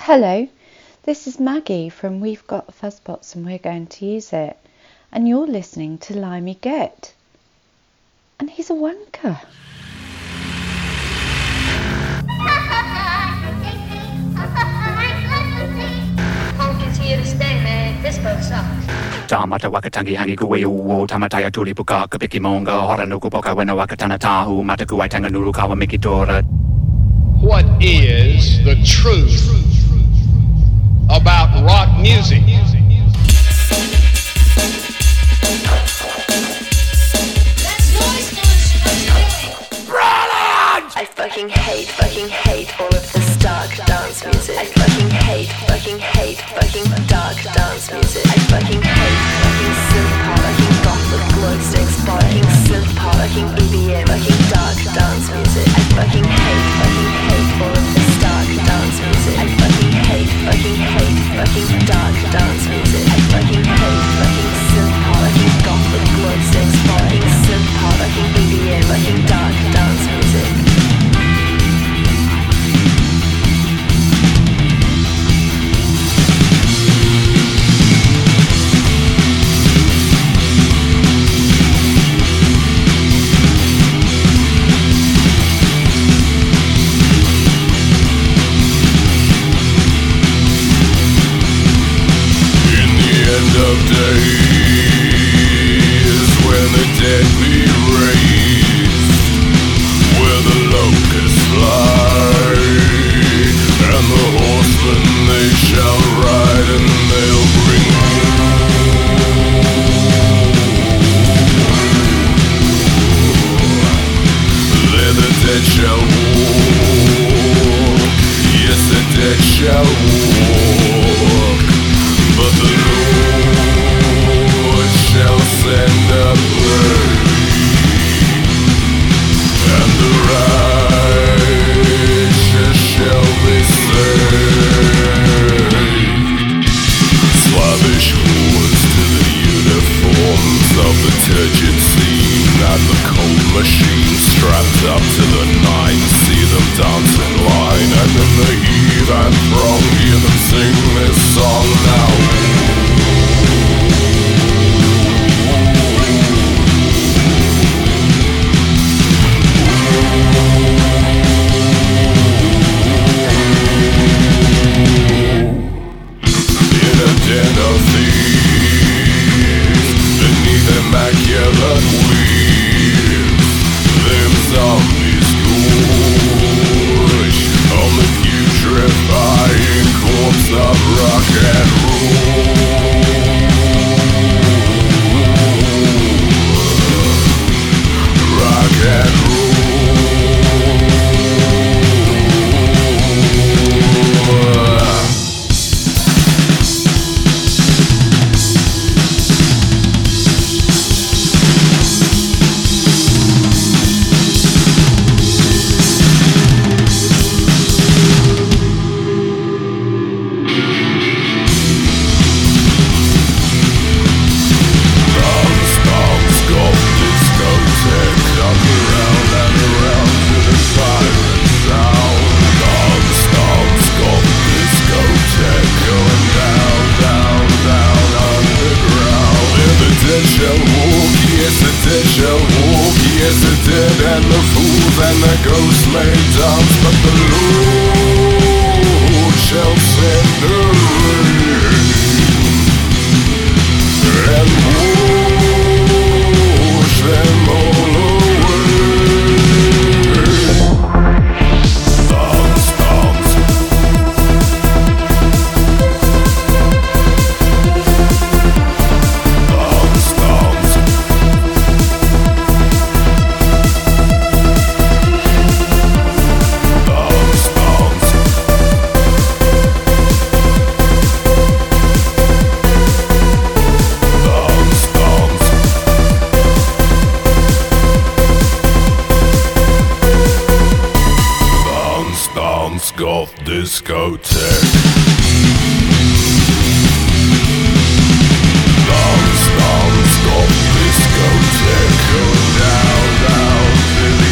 Hello, this is Maggie from We've Got Fuzzbots and We're Going to Use It, and you're listening to Limey Get. And he's a wanker. Honkin's here to stay, man. This boat sucks. Tamata wakatangi hangi kuwe uo tamataya tuli puka kapiki monga horanuku poka wena wakatana tahu mataku aitanga nuru kawa mikitora. What is the truth about rock music? I fucking hate all of this dark dance music. I fucking hate dark dance music. I fucking hate synth pop, fucking gothic glow sticks, fucking synth pop, fucking EBM, fucking dark dance music. I fucking hate all of this dark dance music. I fucking hate dark dance music. I fucking hate synth pop, fucking gothic glow sticks, fucking synth pop, fucking EBM, fucking dark dance music. Of days when the dead be raised, where the locusts fly, and the horsemen they shall ride, and they'll bring there the dead shall walk, yes the dead shall walk, but the Lord shall send a rain, and the righteous shall be saved. Slavish hordes to the uniforms of the turgid scene, and the cold machine strapped up to the nine. See them dance in line, and in the heave and throng hear them sing this song now. Den of thieves, beneath immaculate weaves, them zombies gorge on the putrefying corpse of rock and roll. Rock and roll.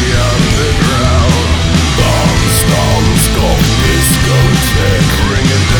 Bringing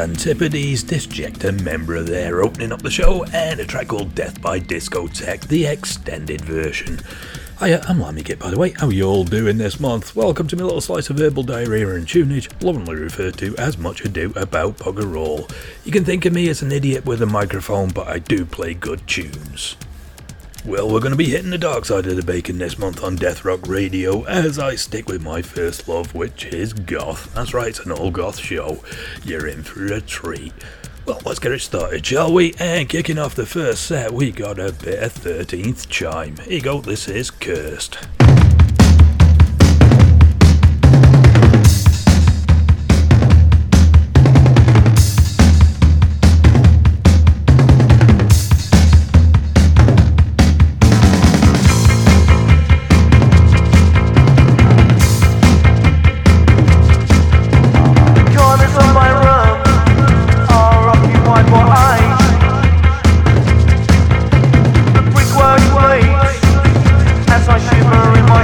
Antipodes Disjecta Membra there, opening up the show, and a track called Death by Discotheque, the extended version. Hiya, I'm Limey Git, by the way. How are you all doing this month? Welcome to my little slice of verbal diarrhea and tunage, lovingly referred to as Much Ado About Bugger All. You can think of me as an idiot with a microphone, but I do play good tunes. Well, we're going to be hitting the dark side of the bacon this month on Death Rock Radio as I stick with my first love, which is goth. That's right, it's an all goth show. You're in for a treat. Well, let's get it started, shall we? And kicking off the first set, we got a bit of 13th Chime. Here you go, this is Cursed. As I shiver in my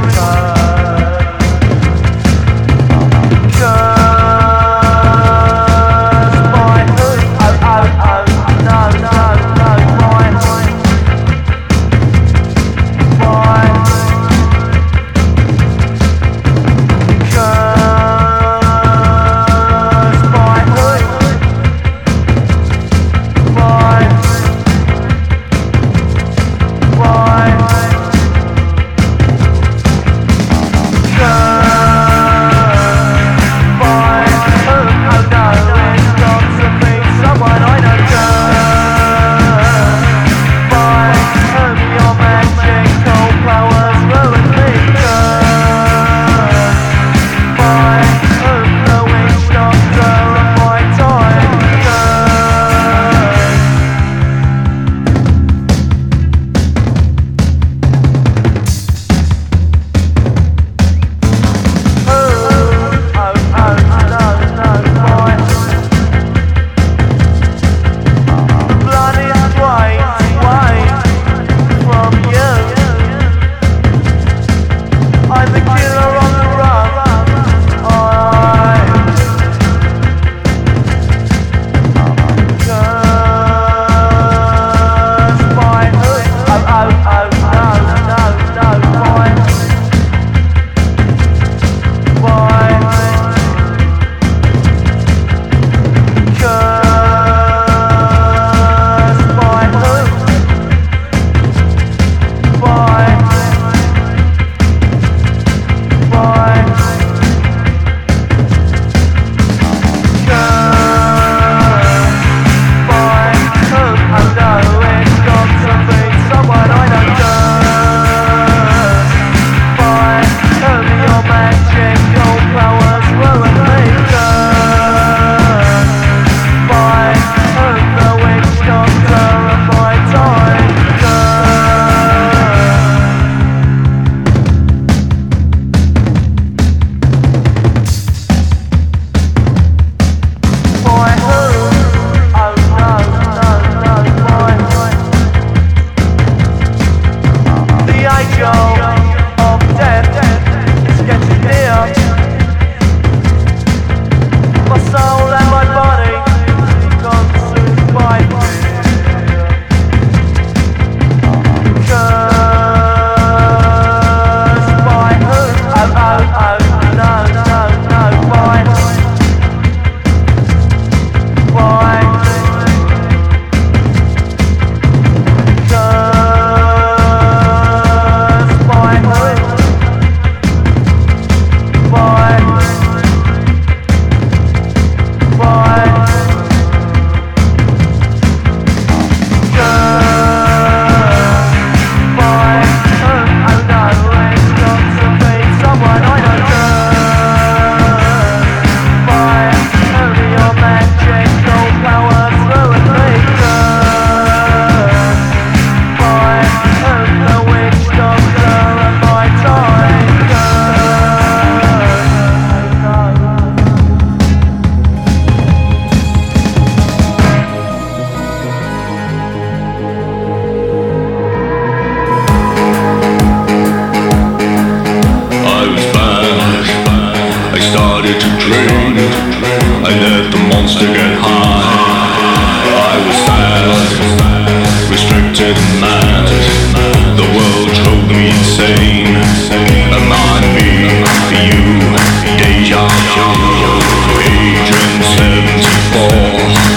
mad. The world drove me insane. Remind me of you, deja vu. Agent 74.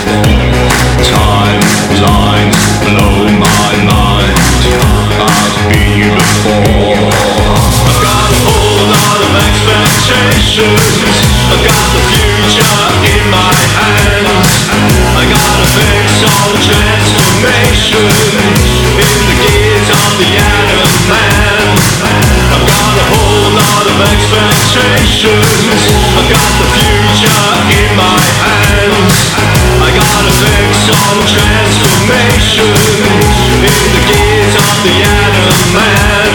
Timelines blow my mind. I've been you before. I've got a whole lot of expectations. I've got the future in my hands. I gotta fix all the transformation in the gears of the Atom Man. I've got a whole lot of expectations. I've got the future in my hands. I gotta fix all the transformation in the gears of the Atom Man.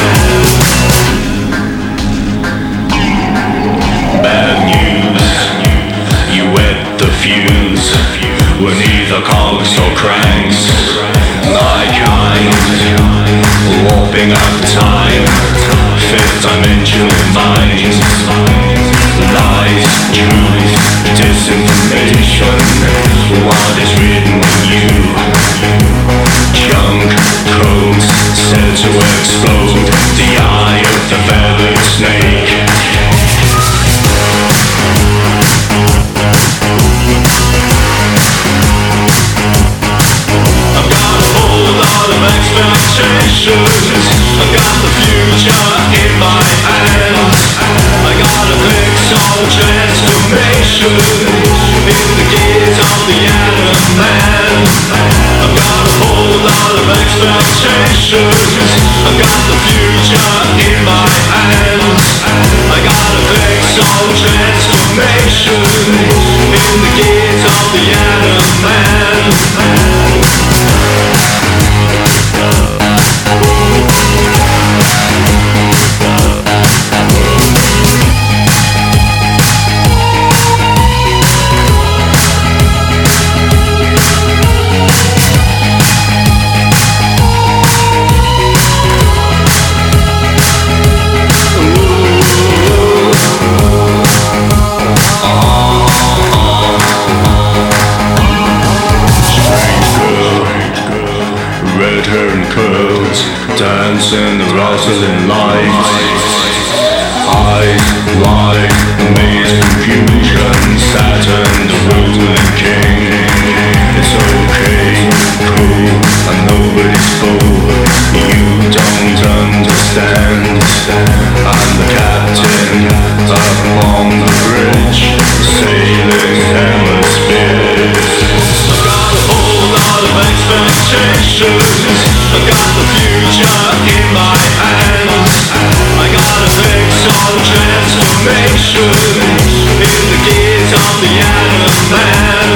Bad news, you wet the fuse. We're neither cogs or cranks. My kind, warping up time. Fifth dimensional minds. Lies, truth, disinformation. What is written in you? Junk codes set to explode. The eye of the feathered snake. I've got a whole lot of expectations. I've got the future in my hands. I gotta fix all transformation in the gears of the Atom Man. I've got a whole lot of expectations. I've got the future in my hands. I gotta fix all transformation in the gears of the Atom Man. Red hair and curls, dancing the Rosalind lights. Eyes wide, amazed confusion, Saturn the ruling king. It's okay, cool, I'm nobody's fool. You don't understand. I'm the captain up on the bridge, sailing hemispheres. I've got a whole lot of expectations. I've got the future in my hands. I gotta fix all transformation in the gears of the Atom Man.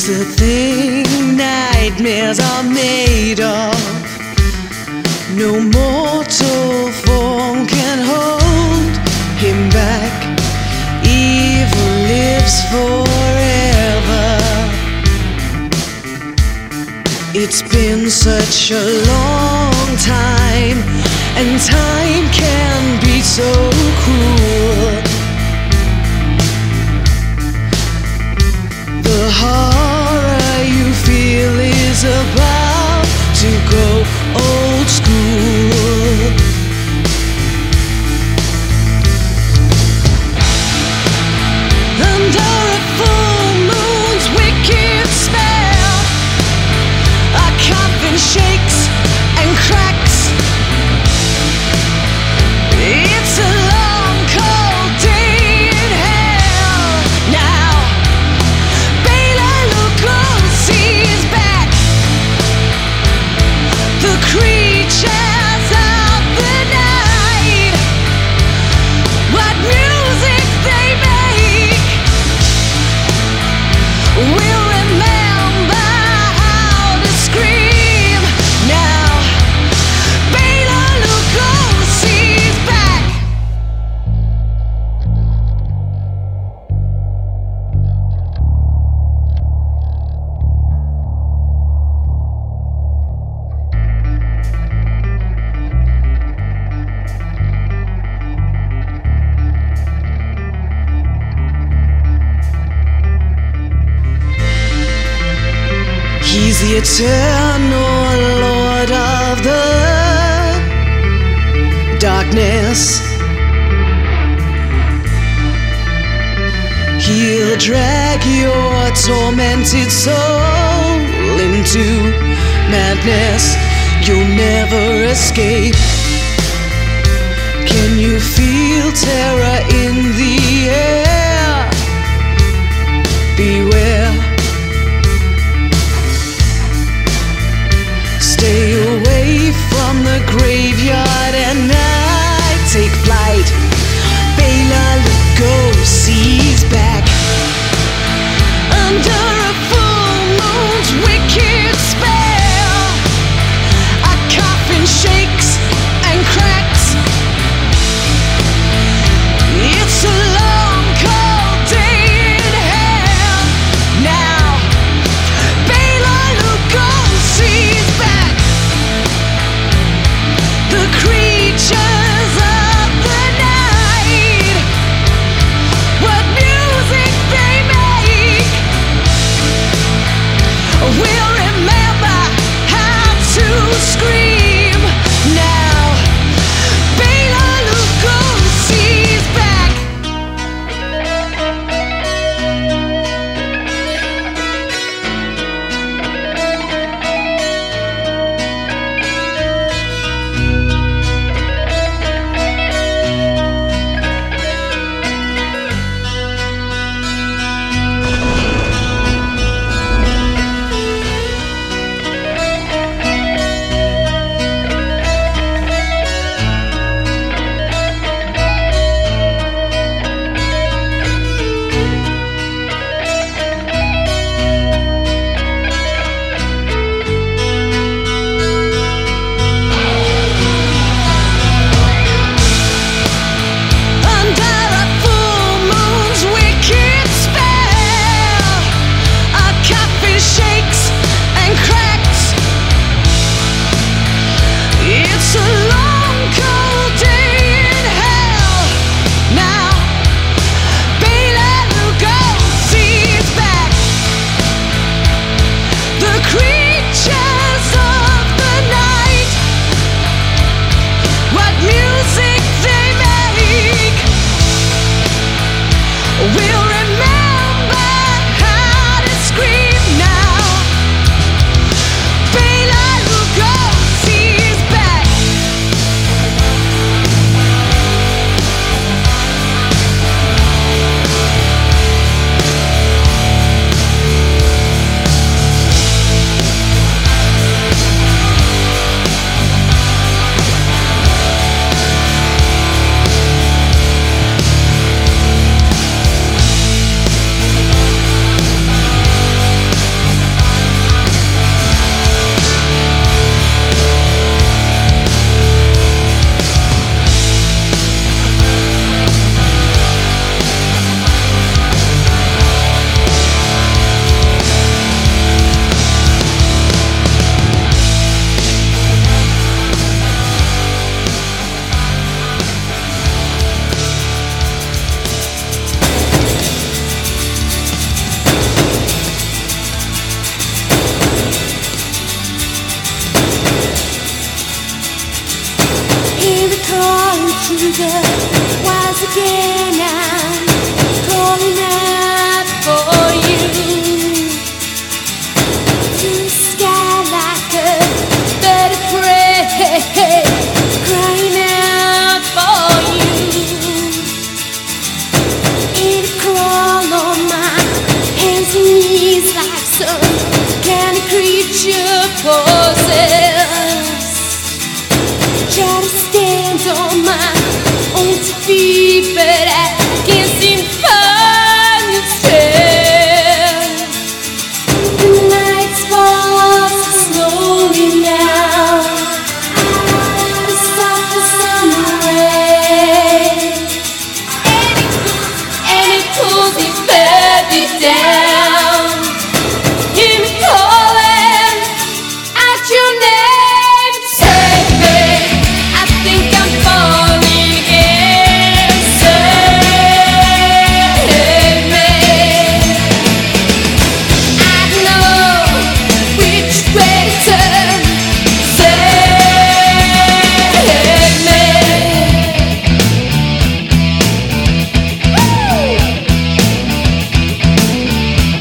He's the thing nightmares are made of. No mortal form can hold him back. Evil lives forever. It's been such a long time, and time can be so cruel. The horror you feel is about to go old school. Under a full moon's wicked spell, a coffin shakes and cracks. It's a long cold day in hell. Now Bela Lugosi's back. The creatures of the night, what music they make, we'll remember how to scream. Now Bela Lugosi's back. He's the eternal Lord of the darkness. He'll drag your tormented soul into madness. You'll never escape. Can you feel terror in the air? Beware. Stay away from the graveyard at night. Take flight. Bela Lugosi's back. Under a full moon's wicked spell, a coffin shakes and cracks. It's a again, I'm calling out for you. To the sky like a bird of prey, crying out for you. In a crawl on my hands and knees like some kind of creature possessed. Try to stand on my own 2 feet, but I can't seem to find the strength. The nights fall so slowly now, the soft summer rain, and it pulls me further down. Hear me calling out your name, save me. I think I'm falling again, save me. I know which way to turn, save me. Woo!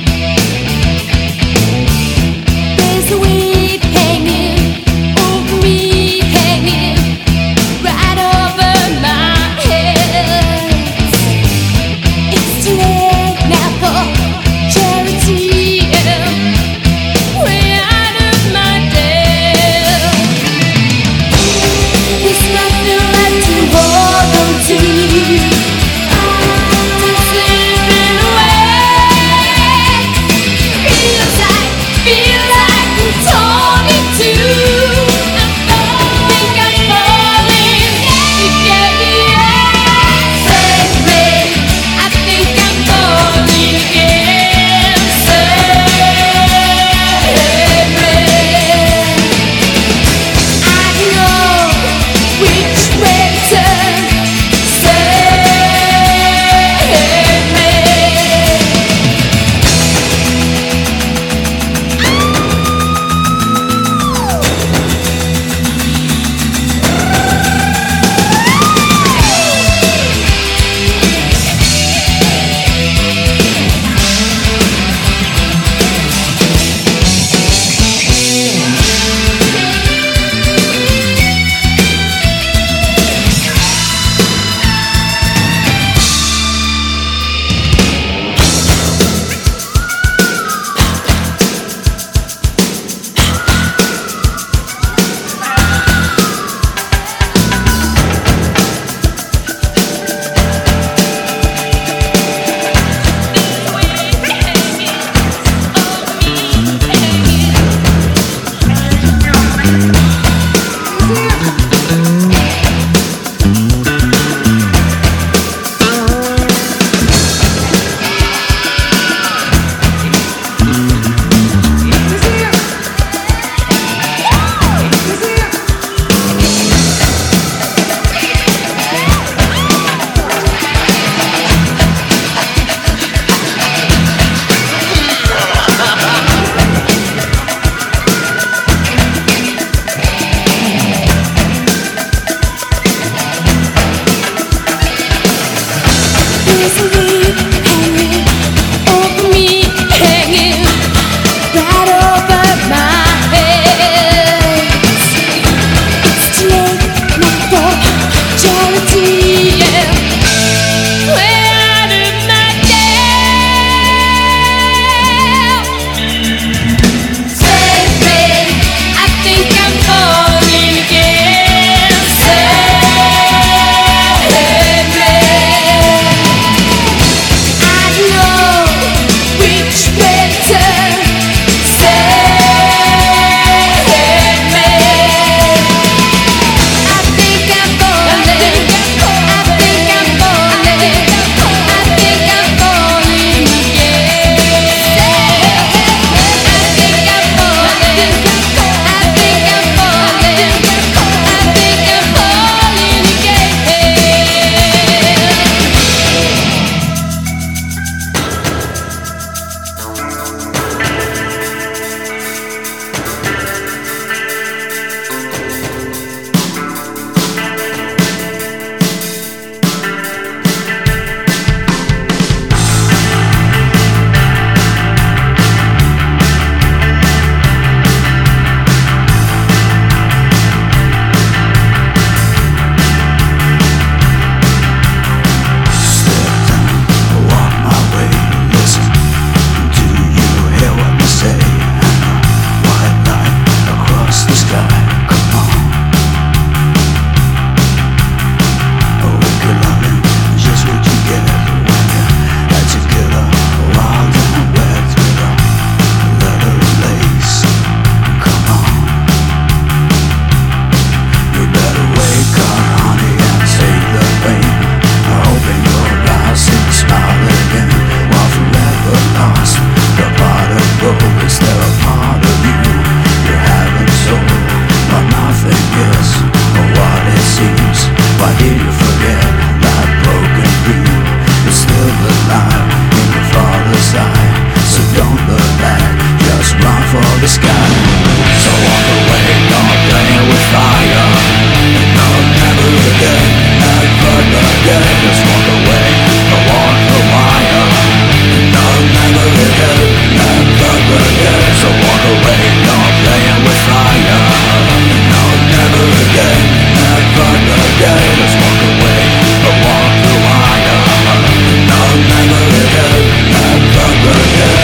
still alive in your father's eye. So don't look back, just run for the sky. So walk away, don't play with fire. And no, never again, never again. Just walk away, or walk the wire. And no, never again, never again. So walk away, don't play with fire. And no, never again, never again. Just walk away, or walk the wire. And no, never again, never again.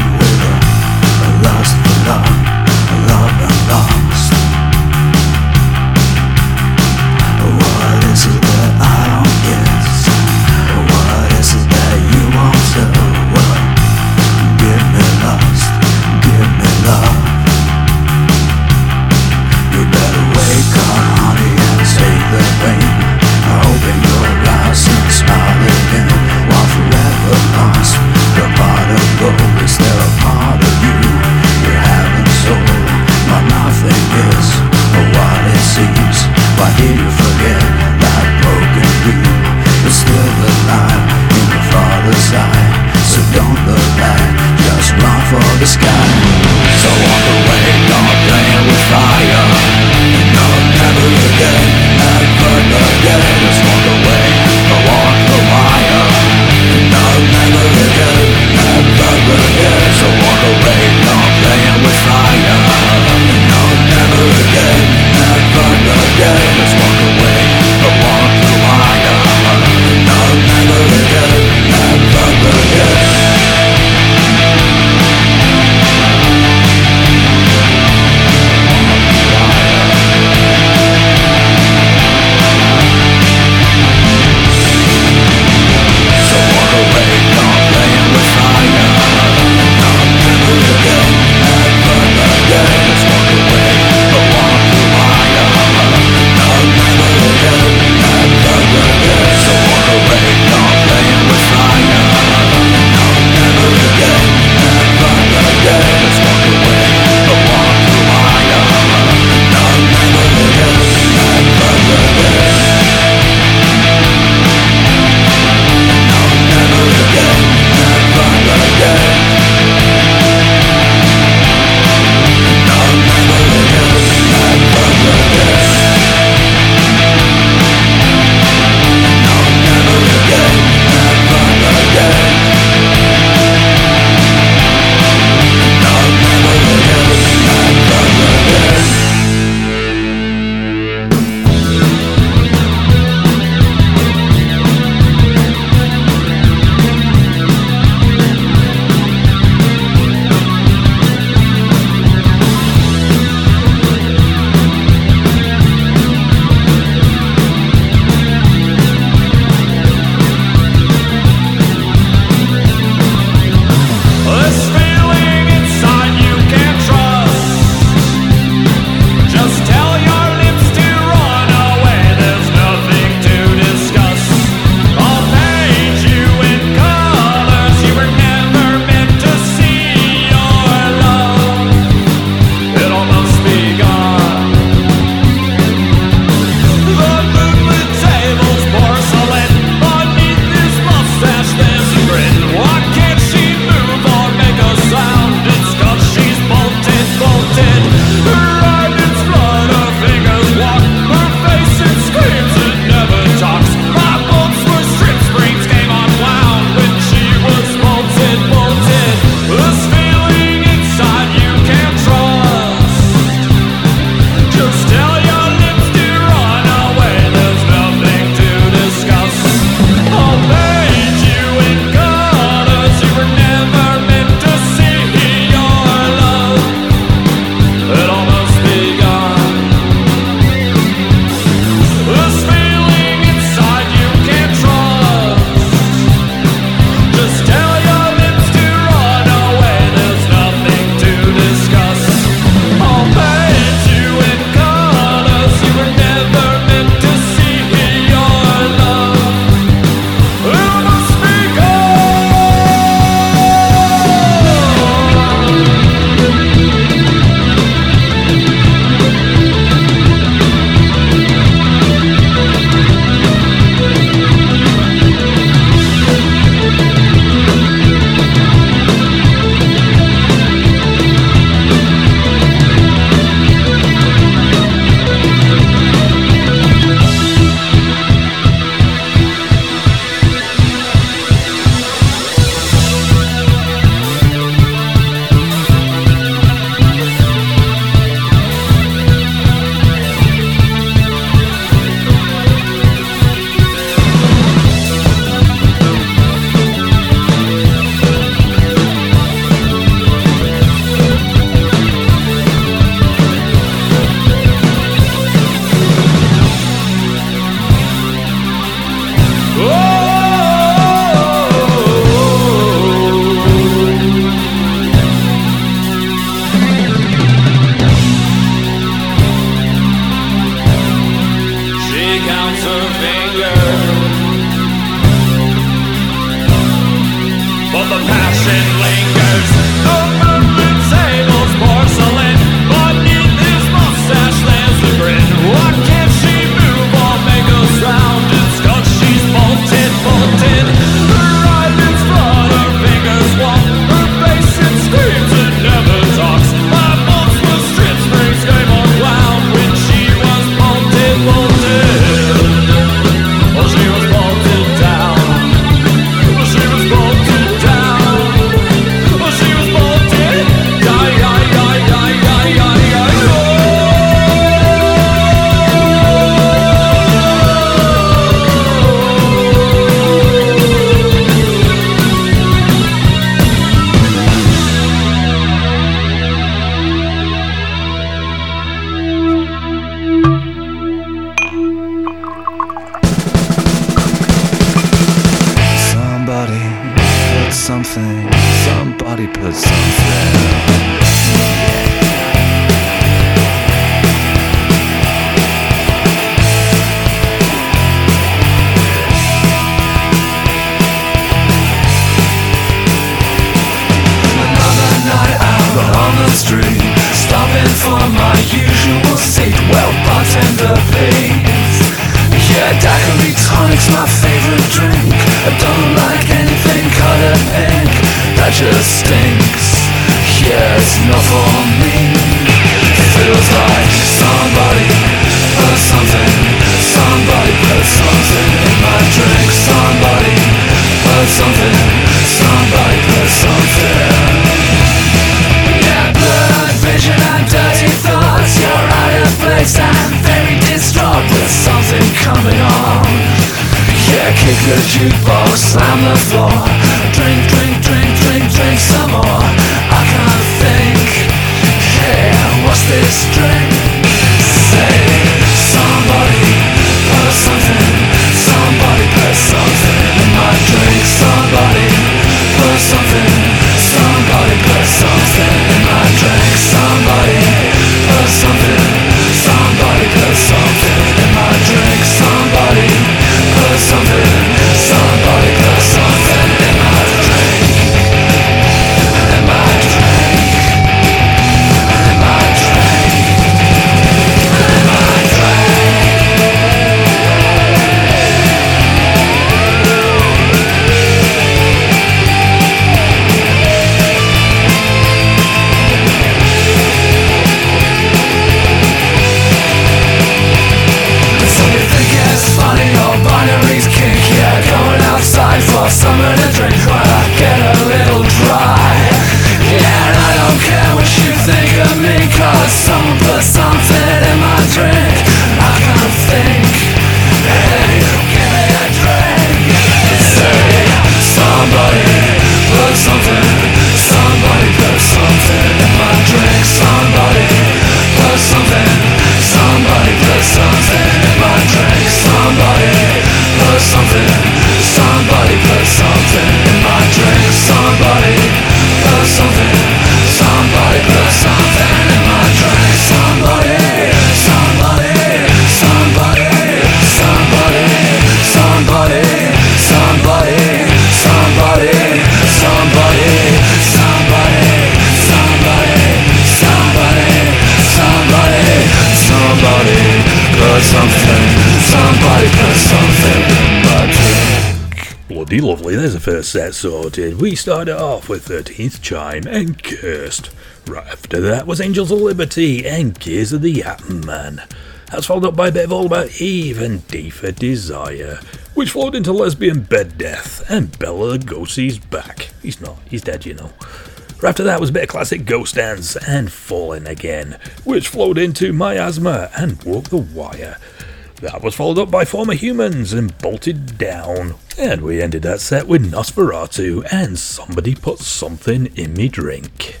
Bloody lovely, there's the first set sorted. We started off with 13th Chime and Cursed. Right after that was Angels of Liberty and Gears of the Yappin' Man. That's followed up by a bit of All About Eve and D for Desire, which flowed into Lesbian Bed Death and Bela Lugosi's back. He's not, he's dead, you know. Right after that was a bit of classic Ghost Dance and Falling Again, which flowed into Miasma and Walk the Wire. That was followed up by Former Humans and Bolted Down. And we ended that set with Nosferatu and Somebody Put Something in Me Drink.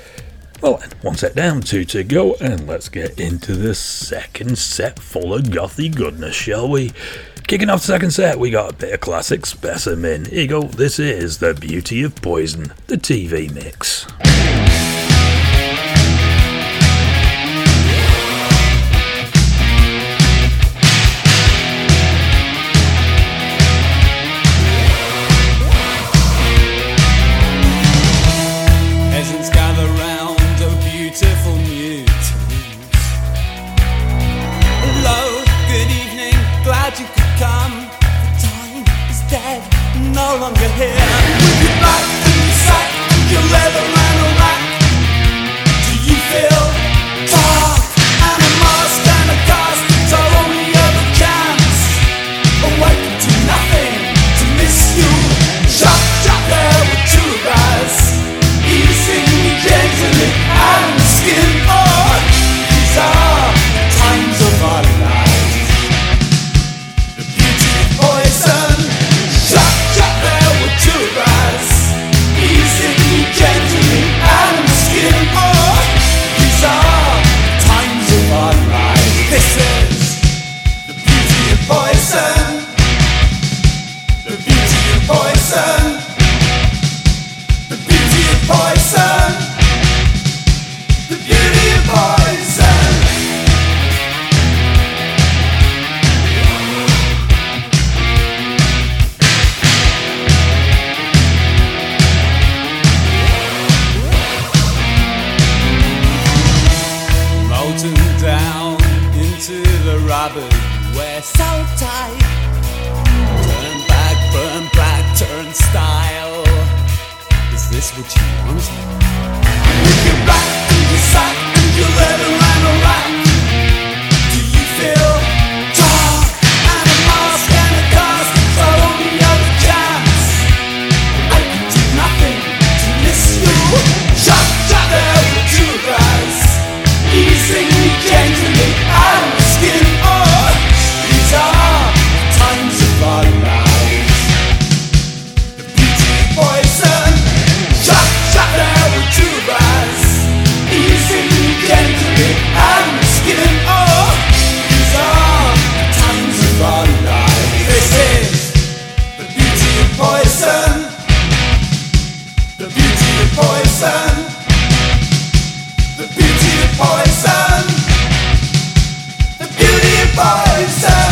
Well, one set down, two to go, and let's get into the second set full of gothy goodness, shall we? Kicking off the second set, we got a bit of classic Specimen. Here you go, this is The Beauty of Poison, the TV mix. no longer here. With your back and your sack and your leather and a rack, do you feel dark? And a mask and a cast, it's our only other chance. Awaken to nothing, to miss you. Shut there with two eyes, easing me gently out of the skin. Oh, these are times of our lives. The beauty of poison. Shut there with two eyes, easing me gently out of the skin. Oh, these are times of our lives. This is the beauty of poison. The beauty of poison. The beauty of poison. The beauty of poison. Molten down into the rubber, we're so tight. Turn back, burn black, turn style. Is this what you want? With your back and your sack and your leather and a rack, do you feel dark? And a mask and a cast, it's our only other chance. I can do nothing to miss you. Shut there with two eyes, easing me gently out of the skin. Oh, these are times of our lives. The beauty of poison. Shut there with two eyes, easing me gently out of the skin. Oh, these are times of our lives. This is the beauty of poison. The beauty of poison. The beauty of poison. The beauty of poison.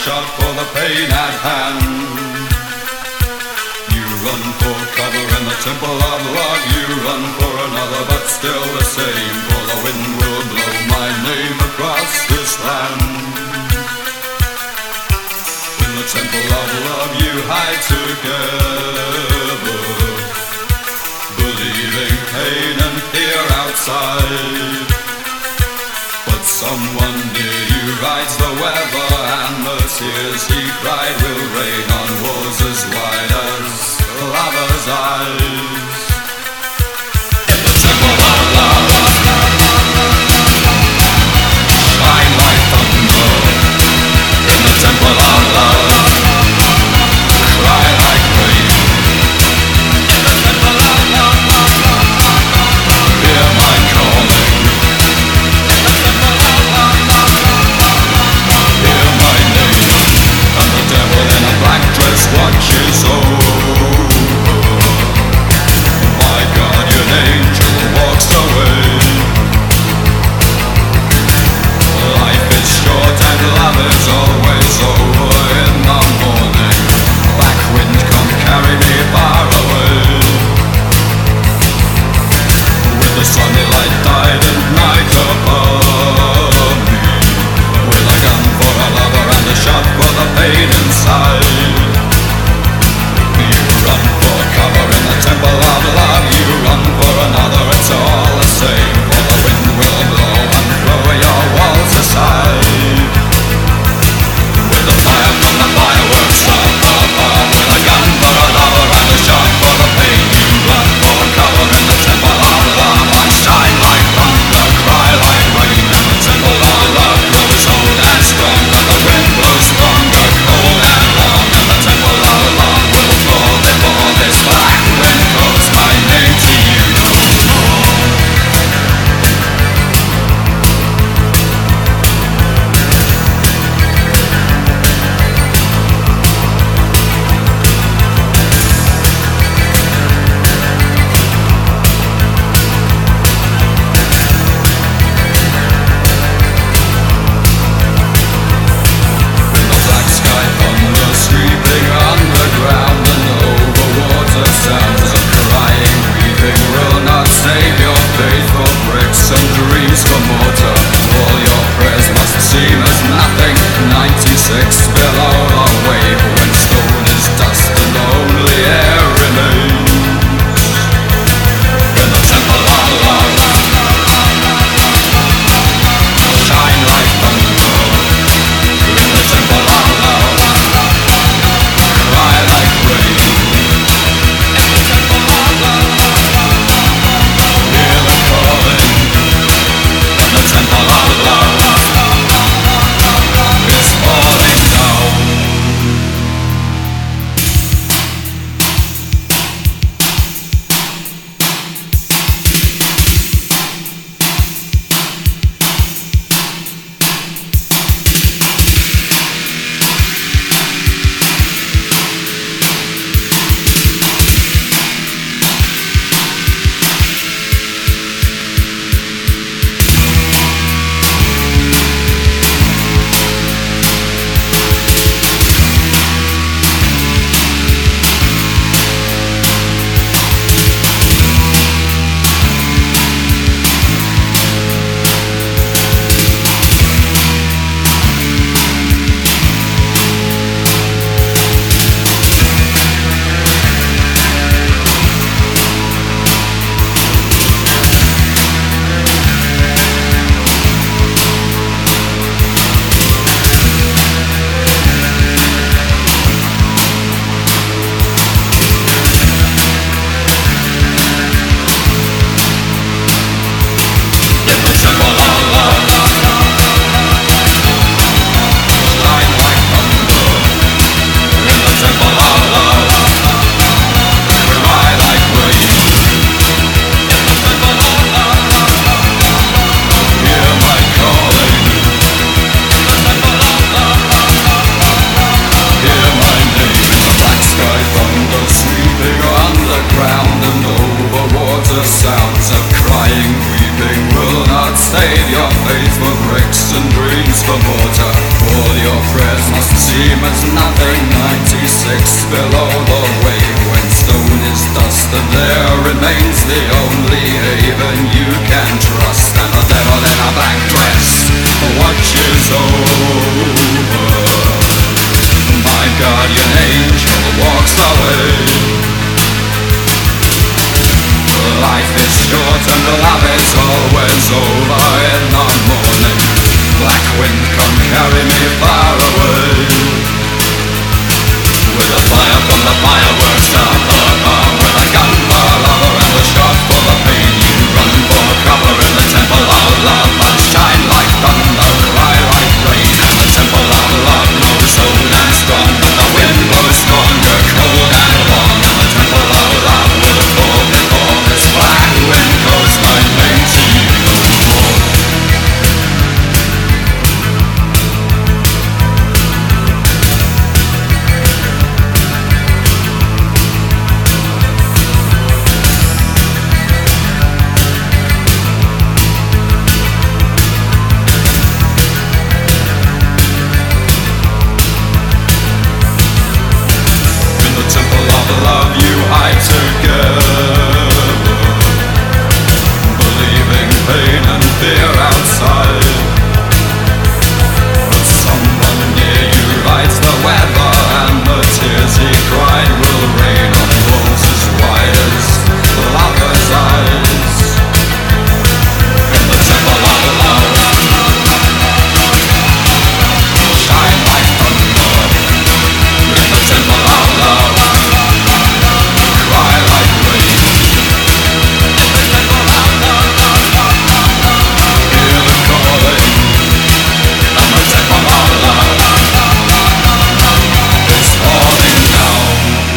shout for the pain at hand. You run for cover in the temple of love. You run for another, but still the same. For the wind will blow my name across this land. In the temple of love you hide together, believing pain and fear outside. But someone near you rides the weather, and the tears he cried will rain on walls as wide as lover's eyes. In the temple of love, shine like thunder. In the temple of love, cry like rain. In the temple of love, hear my calling. In the temple of love, hear my name. And the devil in a black dress watches over. My guardian angel walks away. Life is short and love is always over. In the morning, black wind, come carry me far away. With the sunny light died and night above me, with a gun for a lover and a shot for the pain inside. You run for cover in the temple of love. You run for another, it's all the same. For the wind will blow and throw your walls aside. With the fire from the fireworks up above, with a gun for a lover and a shot for the pain. You run for cover in the temple of love. I shine like thunder, cry like rain. And the temple of love grows old and strong, but the wind blows stronger, cold and long. And the temple of love will fall before this black wind calls my name to you no more. In the black sky, thunder sweeping underground, and over water sounds of crying, weeping will not save your faith for bricks and dreams for mortar. All your prayers must seem as nothing. 96 below the wave, when stone is dust and only air remains. In the temple of love, shine like thunder. In the temple of love, cry like rain. In the temple of love, hear the calling. In the temple of love, it's falling down. Save your faith for grace. bricks and dreams for mortar. All your prayers must seem as nothing. 96 below the wave, when stone is dust and there remains the only haven you can trust. And the devil in a black dress watches over. My guardian angel walks away. Life is short and love is always over in the morning. Black wind, come carry me far away. With a fire from the fireworks down the bar, with a gun for a lover and a shot for the pain, you run for cover in the temple of love. But shine like thunder, cry like rain, and the temple of love grows old and strong. But the wind blows stronger, cold and long, and the temple of love will fall before this black wind goes my pain to you no more. Love you hide together, believing pain and fear outside. But someone near you writes the weather, and the tears he cried will rain on walls as wide as the lover's eyes. In the temple of love, shine like thunder. In the temple of love, cry like rain. Hear the calling, and the temple of love is falling down.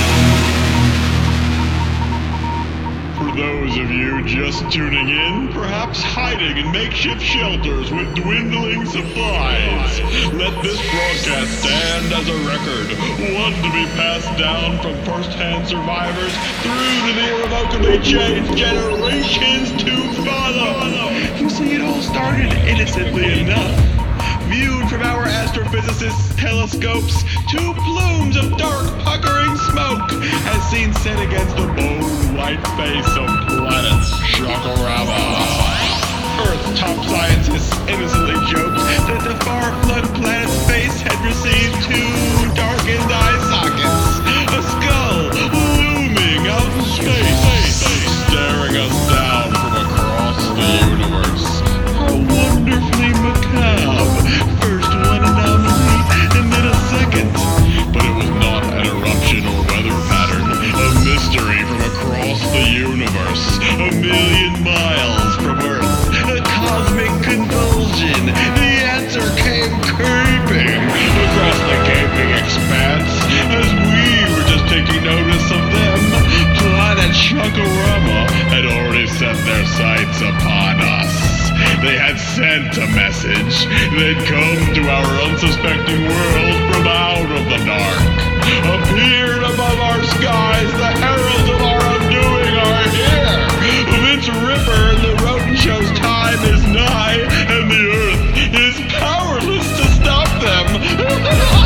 For those of you just tuning in, perhaps hiding in makeshift shelters with dwindling supplies, let this broadcast stand as a record, one to be passed down from first-hand survivors through to the irrevocably changed generations to follow. You see, it all started innocently enough. Viewed from our astrophysicists' telescopes, two plumes of dark, puckering smoke, as seen set against the bone-white face of planet Shakarama. Earth's top scientists innocently joked that the far-flung planet's face had received two darkened eye sockets, a skull looming out in space, staring us down from across the universe. How wonderfully macabre! First one anomaly, and then a second. But it was not an eruption or weather pattern, a mystery from across the universe, a million miles from Earth. A cosmic convulsion. The answer came creeping across the gaping expanse as we were just taking notice of them. Planet Shakarama had already set their sights upon us. They had sent a message. They'd come to our unsuspecting world from out of the dark. Appeared above our skies, the heralds of our undoing are here. Vince Ripper and the rodent show's time is nigh, and the earth is powerless to stop them.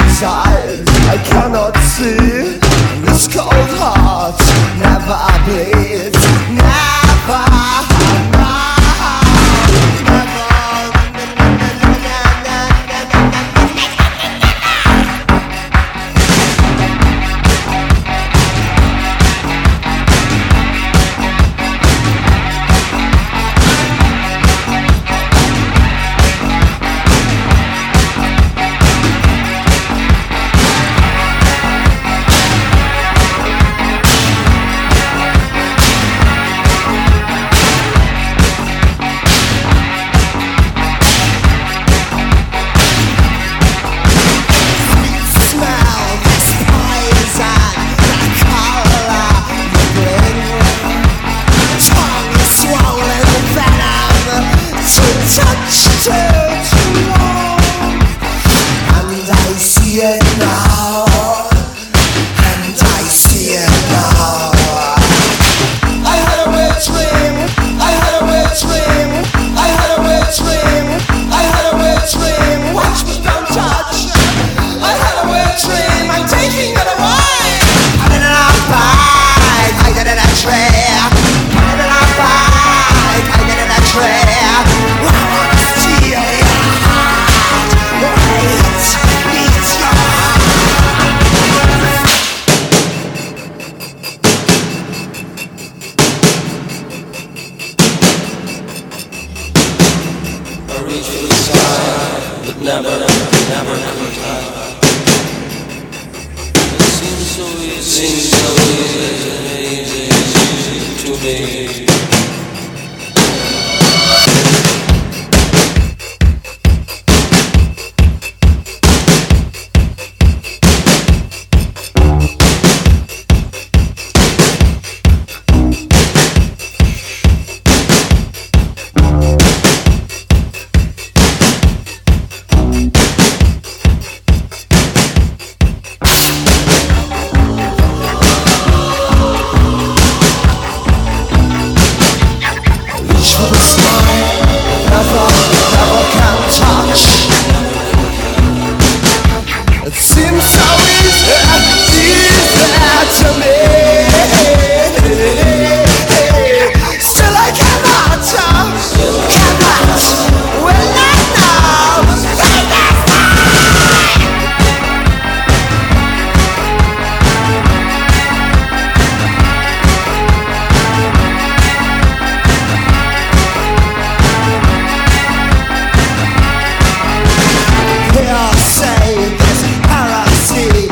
inside I cannot see. This cold heart never bleeds. Never, say this heresy.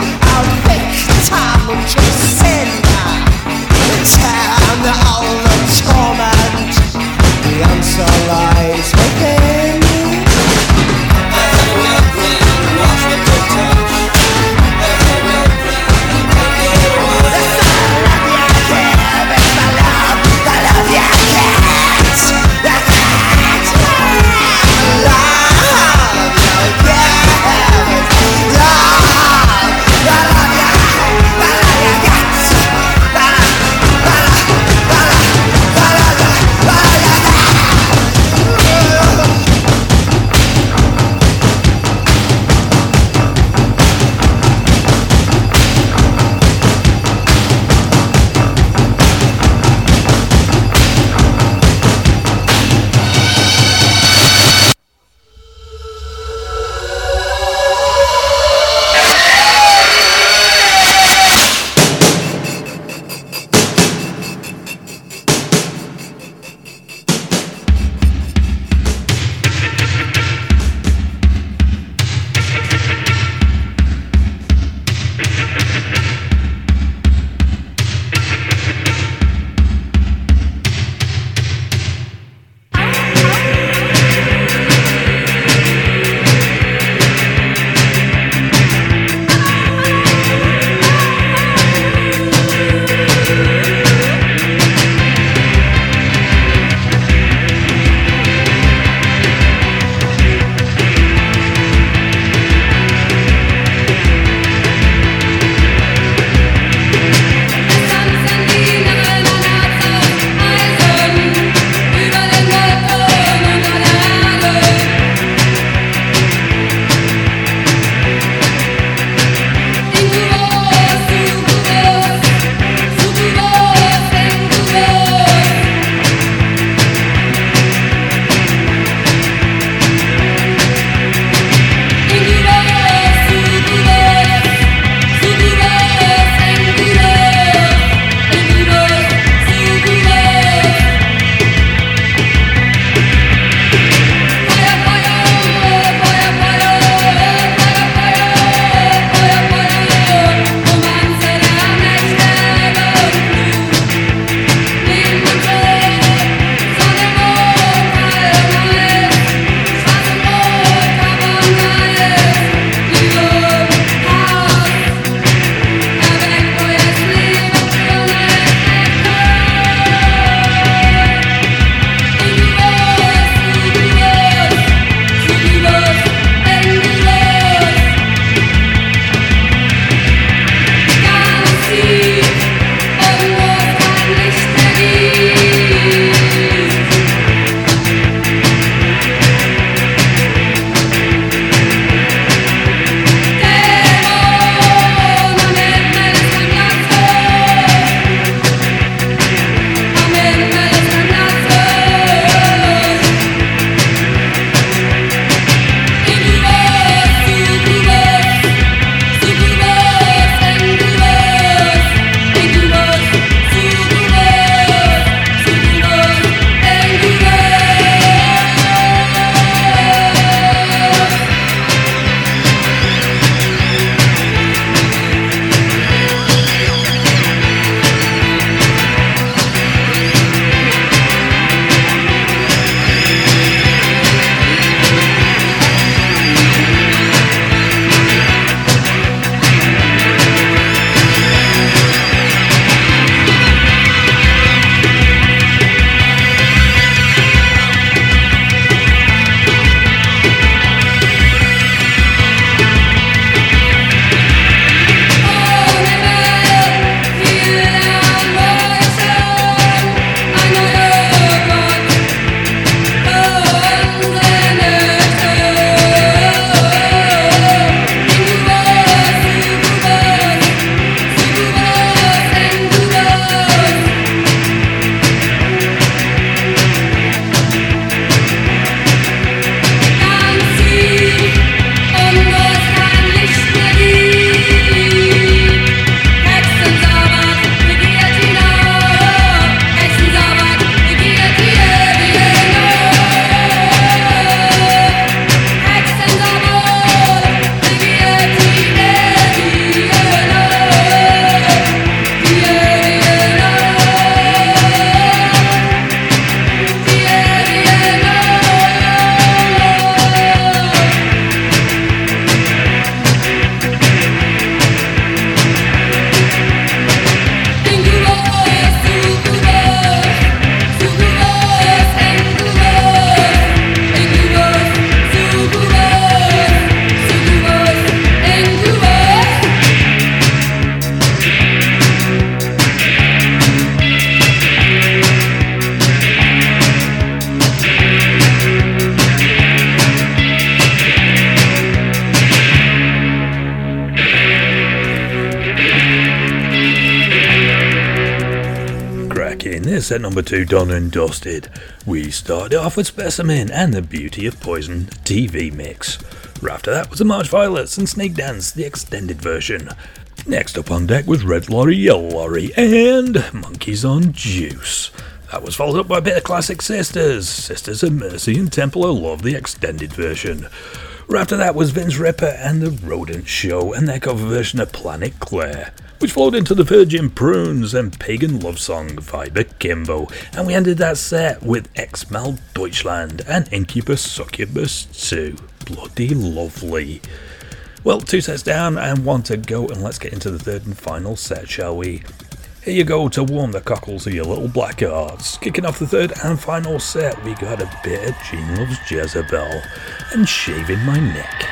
is set number 2 done and dusted. We started off with Specimen and the Beauty of Poison TV mix. Right after that was the March Violets and Snake Dance, the extended version. Next up on deck was Red Lorry, Yellow Lorry and Monkeys on Juice. That was followed up by a bit of classic Sisters, Sisters of Mercy and Temple of Love, the extended version. Right after that was Vince Ripper and the Rodent Show and their cover version of Planet Claire, which flowed into the Virgin Prunes and Pagan Love Song Vibe Kimbo, and we ended that set with X-Mal Deutschland and Incubus Succubus 2. Bloody lovely. Well, 2 sets down and 1 to go, and let's get into the third and final set, shall we? Here you go to warm the cockles of your little black hearts. Kicking off the third and final set, we got a bit of Gene Loves Jezebel and Shaving My Neck.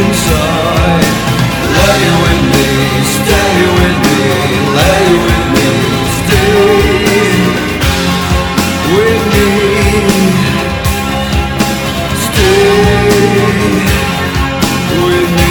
inside. Lay with me, stay with me, lay with me, stay with me, stay with me.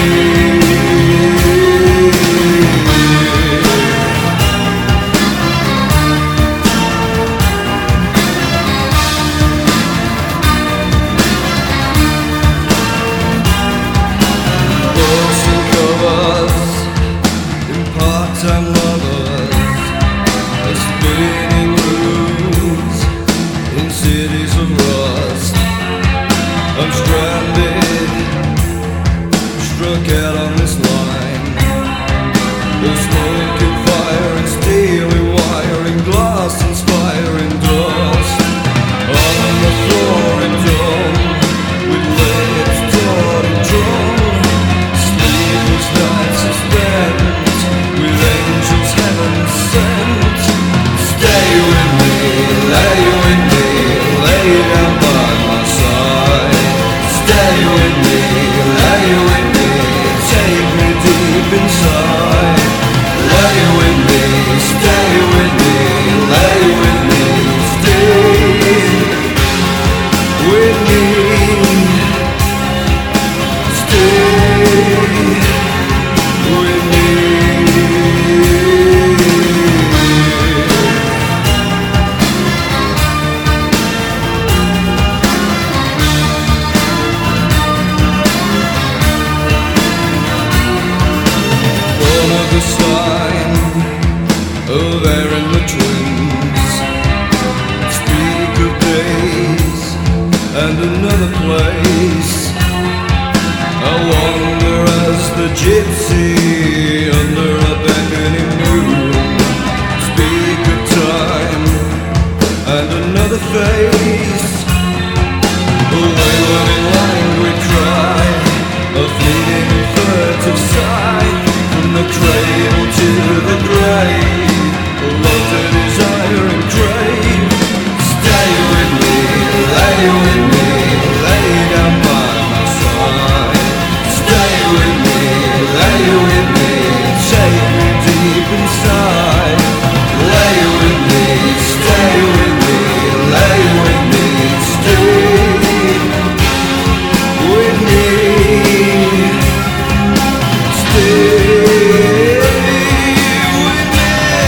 Part-time lovers are spinning rooms in cities of rust. I'm stranded, struck out on this line. The smoke and fire and steely wire and glass inspiring dust. On the floor and dome, with legs torn and drawn. Sleepless nights suspend, with angels heaven sent. Stay with me, lay with me, lay down by my side. Stay with me, lay with me, take me deep inside. Lay with me, stay with me, lay with me, stay with me, stay with me. The sign of air in the twins, speak of days and another place. I wander as the gypsy under a beckoning moon. Speak of time and another face. A wayward languid cry, a fleeting furtive sigh. From the cradle to the grave, love to desire and crave. Stay with me, lay with me, lay down by my side. Stay with me, lay with me, take me deep inside. Lay with me, stay with me, lay with me, stay with me, stay with me.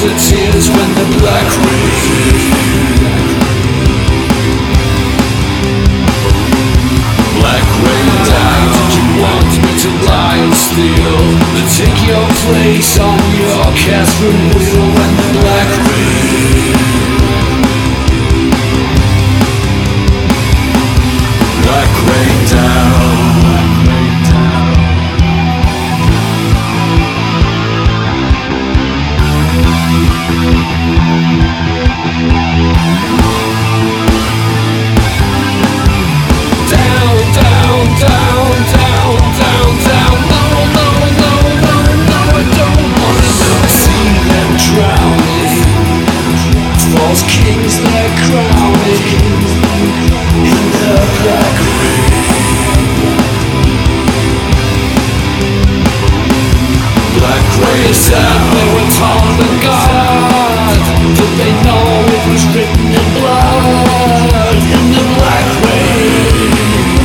the tears when the black rain. Black rain down. Did you want me to lie and steal? To take your place on your Catherine wheel when the black rain. Black rain down. False kings they're crowning in the black rain. Black rain said they were taught the God, but they know it was written in blood in the black rain.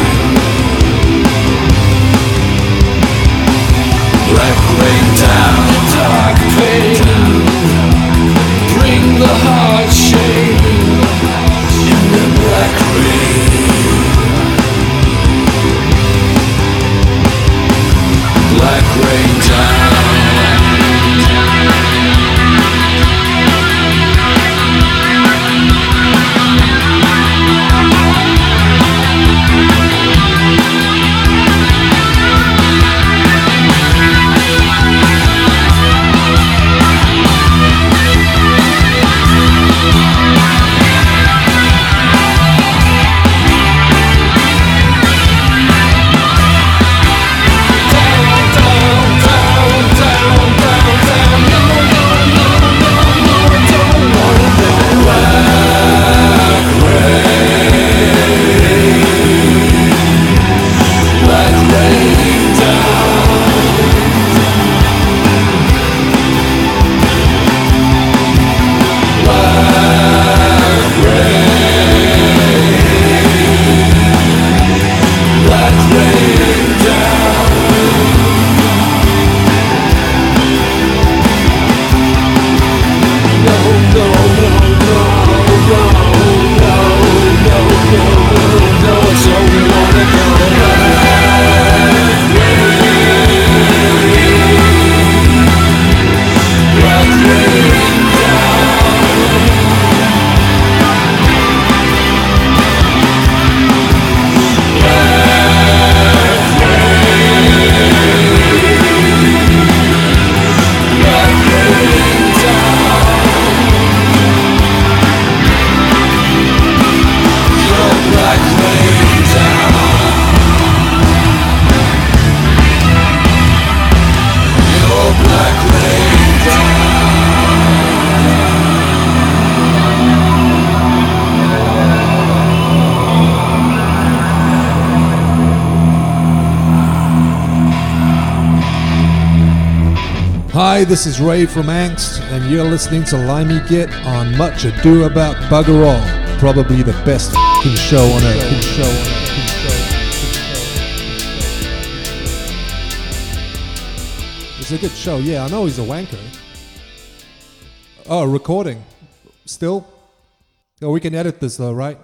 Black rain down the dark pain. Bring the heart shame in the black rain. Black rain down. Hi, this is Ray from Angst, and you're listening to Limey Git on Much Ado About Bugger All, probably the best f***ing show on earth. It's a good show, yeah, I know he's a wanker. Oh, recording. Still? Oh, we can edit this though, right?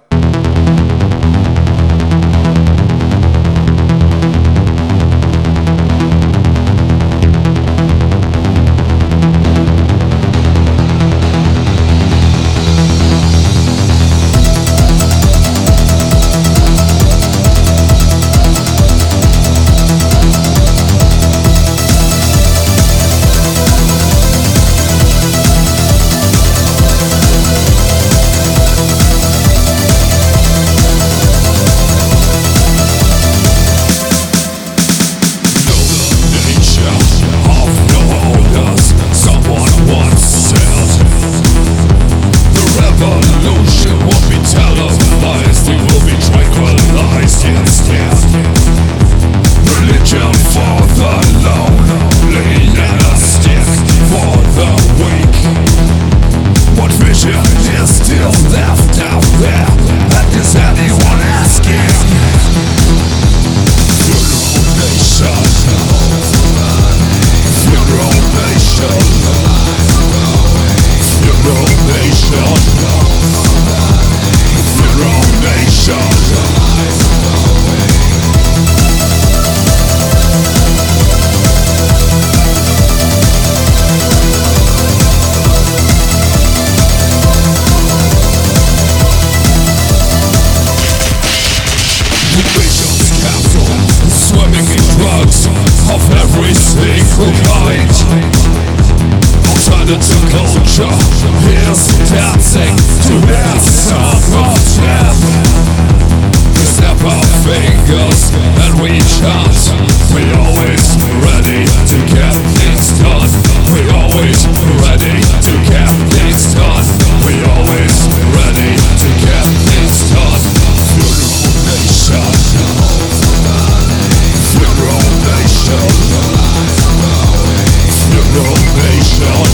behind. Alternative culture, here's dancing to their song of death. We snap our fingers and we chant. We always ready to get things done. We always ready to get things done. We always ready to get things done. Funeral nation. Funeral nation. Funeral nation.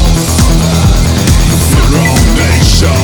Funeral nation.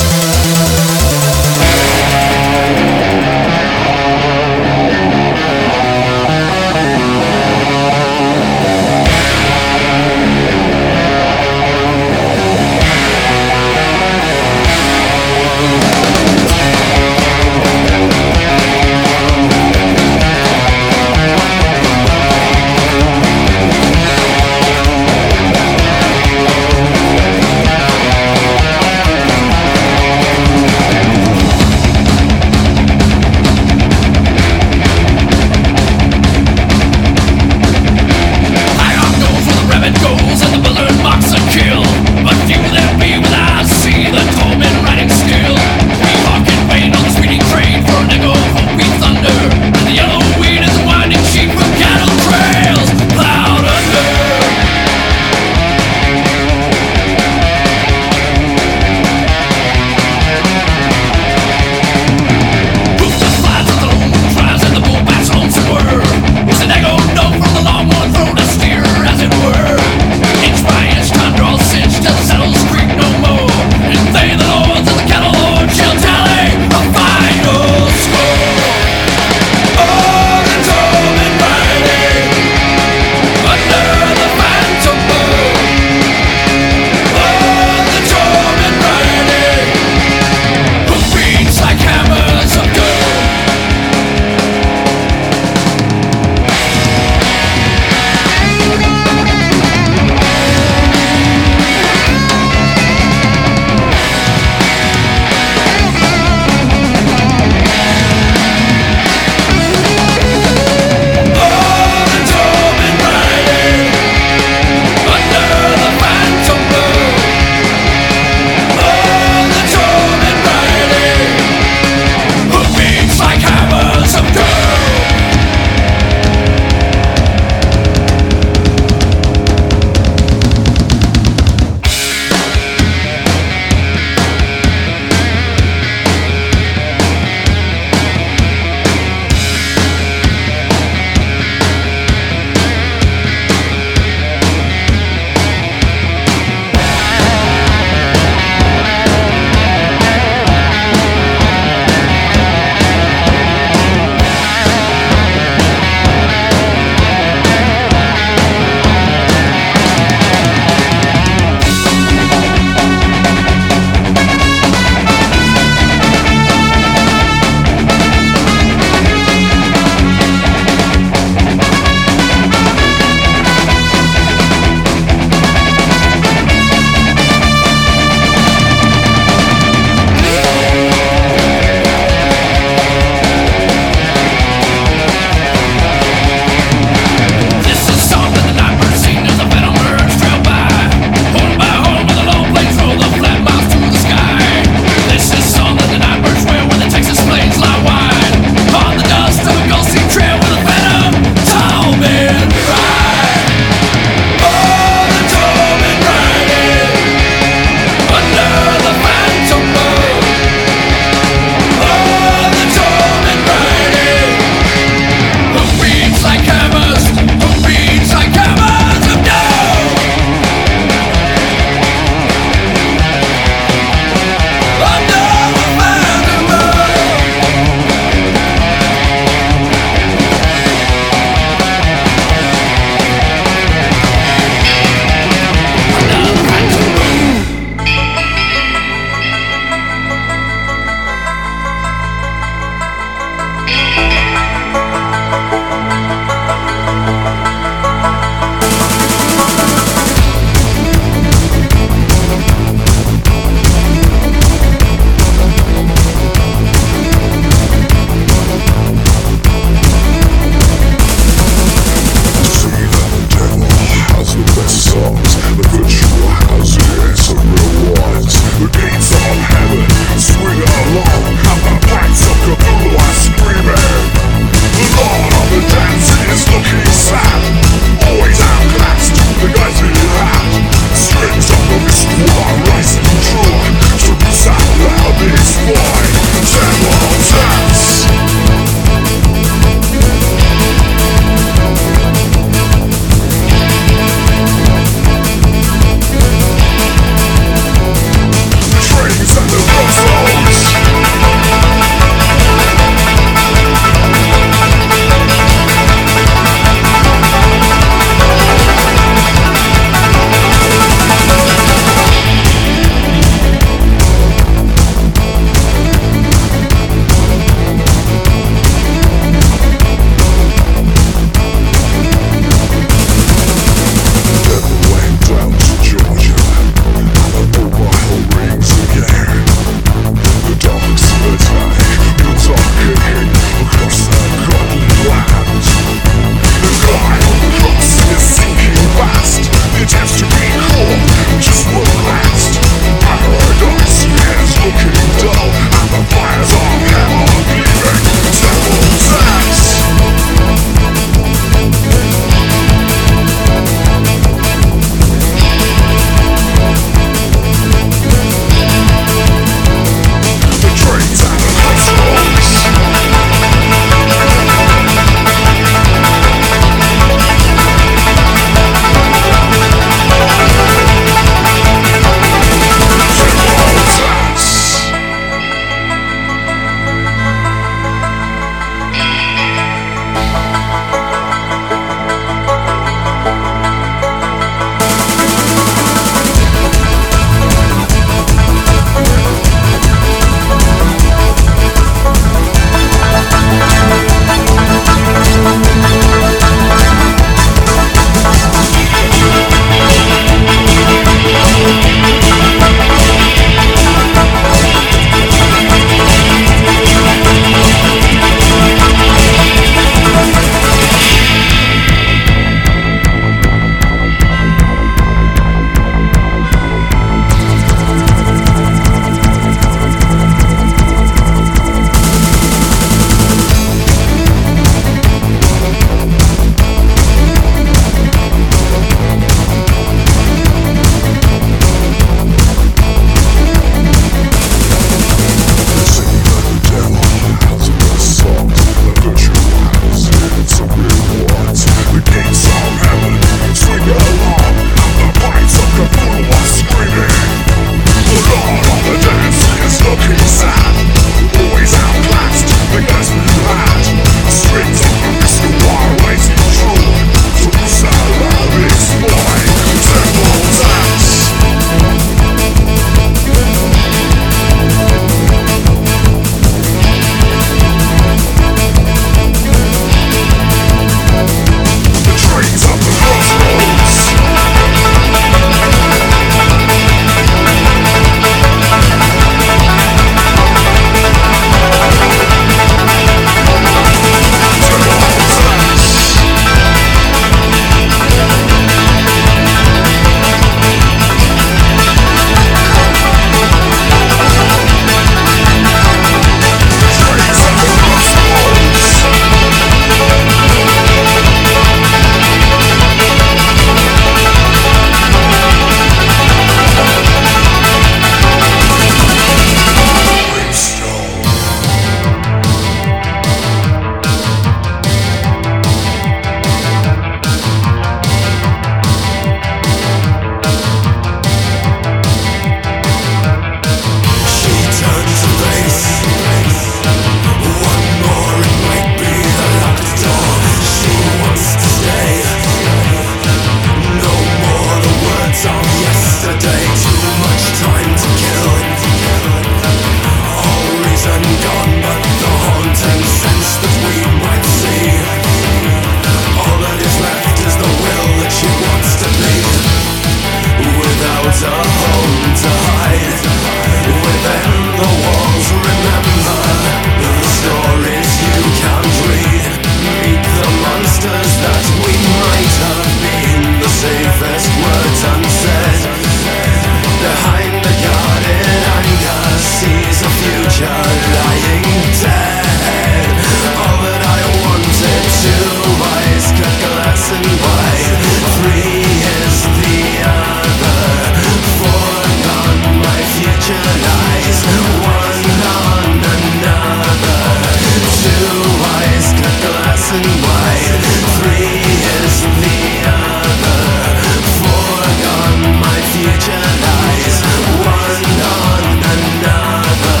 that we might have been, the safest words unsaid. Behind the guarded anger sees a future lying dead. All that I wanted, 2 eyes cut glass and wide. 3 is the other. 4 gone, my future lies. 1 on another. 2 eyes cut glass and wide. 3 is the other. 4 gone, my future lies. 1 on another.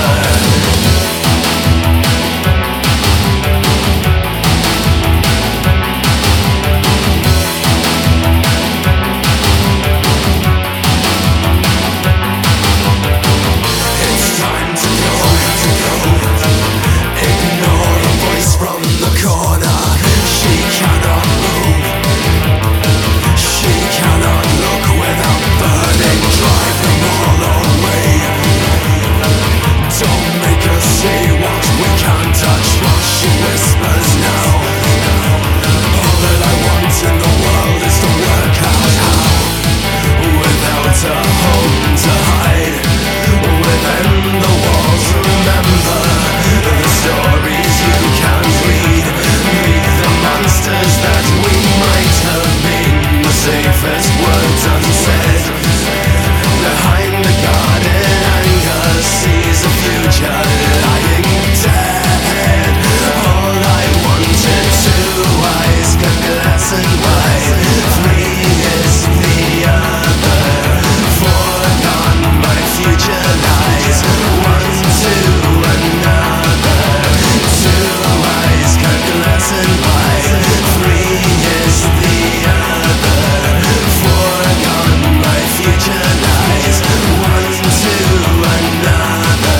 It's time to go. Ignore the voice from the corner. She cannot move. She cannot look without burning. Drive them all away. Don't make her see what we can't touch. What she whispers now. All that I want in the world is to work out how. Without a home to hide. Within the walls, remember the stories you can't read. Meet the monsters that we might have been. The safest words unsaid. Behind the guarded anger sees a future lying dead. All I wanted, 2 eyes cut glass and wide. 3 is the other. 4 gone, my future lies. 1 to another. 2 eyes cut glass and wide. 3 is the other. 4 gone, my future lies. 1 to another.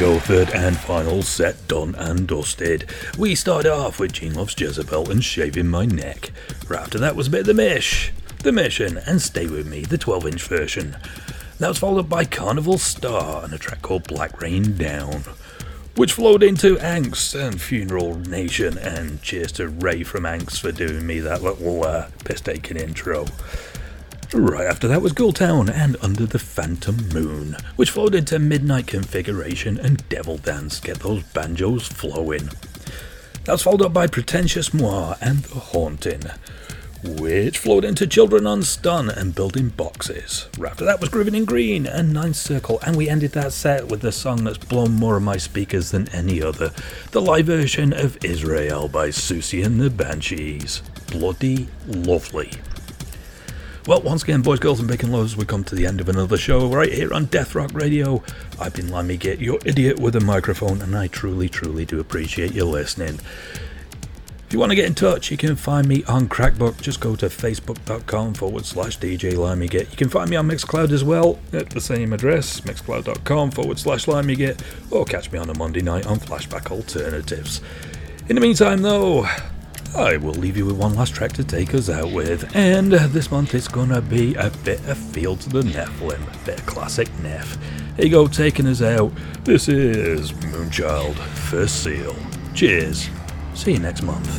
go, third and final set done and dusted. We started off with Gene Loves Jezebel and Shaving My Neck. Right after that was a bit of The Mission, and Stay With Me, the 12-inch version. That was followed by Carnival Star and a track called Black Rain Down, which flowed into Angst and Funeral Nation, and cheers to Ray from Angst for doing me that little piss-taking intro. Right after that was Ghoultown and Under the Phantom Moon, which flowed into Midnight Configuration and Devil Dance, get those banjos flowing. That was followed up by Pretentious Moi and The Haunting, which flowed into Children on Stun and Building Boxes. Right after that was Groovin' in Green and Ninth Circle, and we ended that set with the song that's blown more of my speakers than any other, the live version of Israel by Susie and the Banshees. Bloody lovely. Well, once again, boys, girls and big and lows, we come to the end of another show right here on Death Rock Radio. I've been Limey Git, your idiot with a microphone, and I truly, truly do appreciate you listening. If you want to get in touch, you can find me on Crackbook. Just go to facebook.com/DJ Limey Git. You can find me on Mixcloud as well at the same address, mixcloud.com/Limey Git, or catch me on a Monday night on Flashback Alternatives. In the meantime, though, I will leave you with one last track to take us out with, and this month it's gonna be a bit of Fields of the Nephilim, a bit of classic Neph. Here you go, taking us out. This is Moonchild, First Seal. Cheers. See you next month.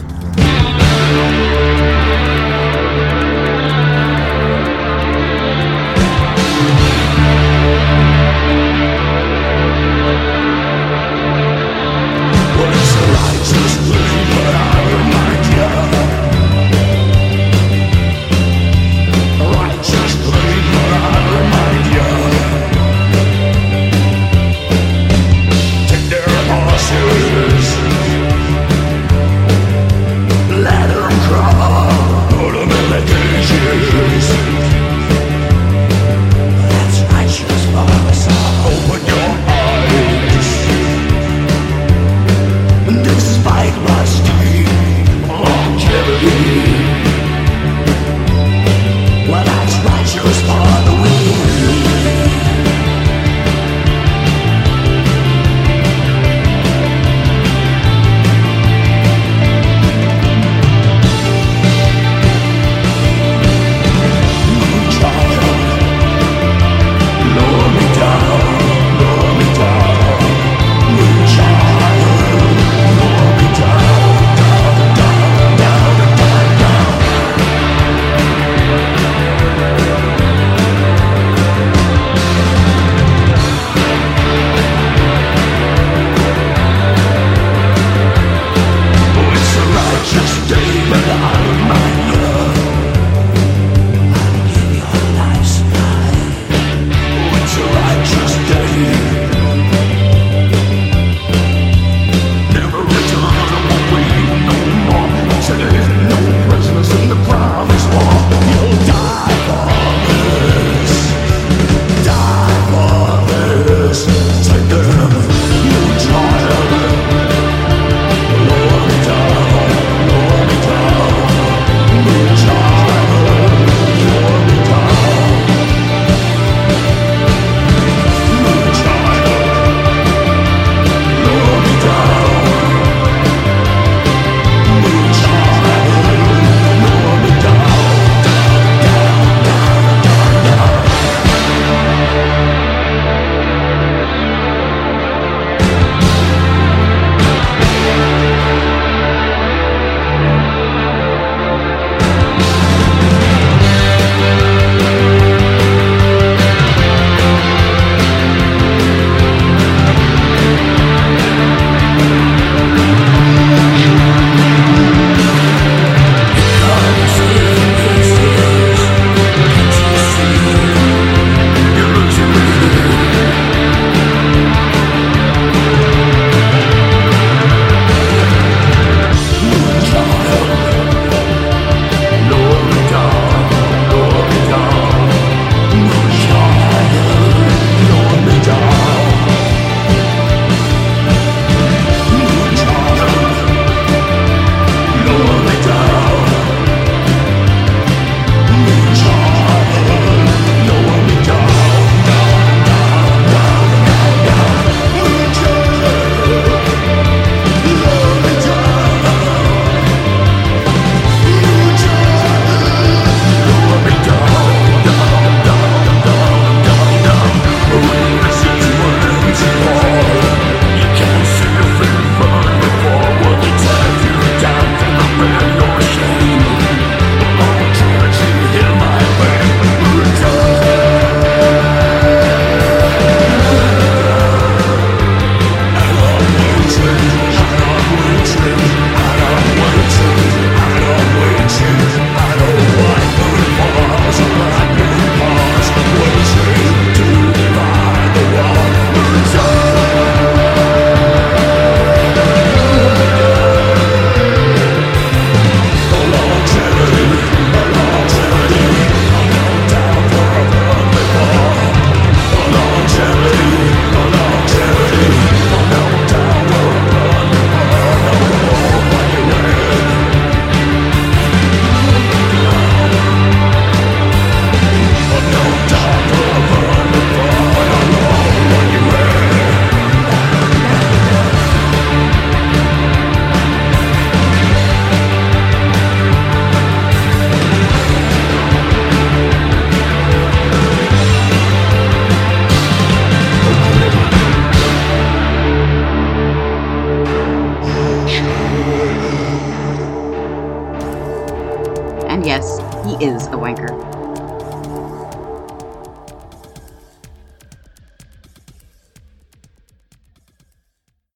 is a wanker.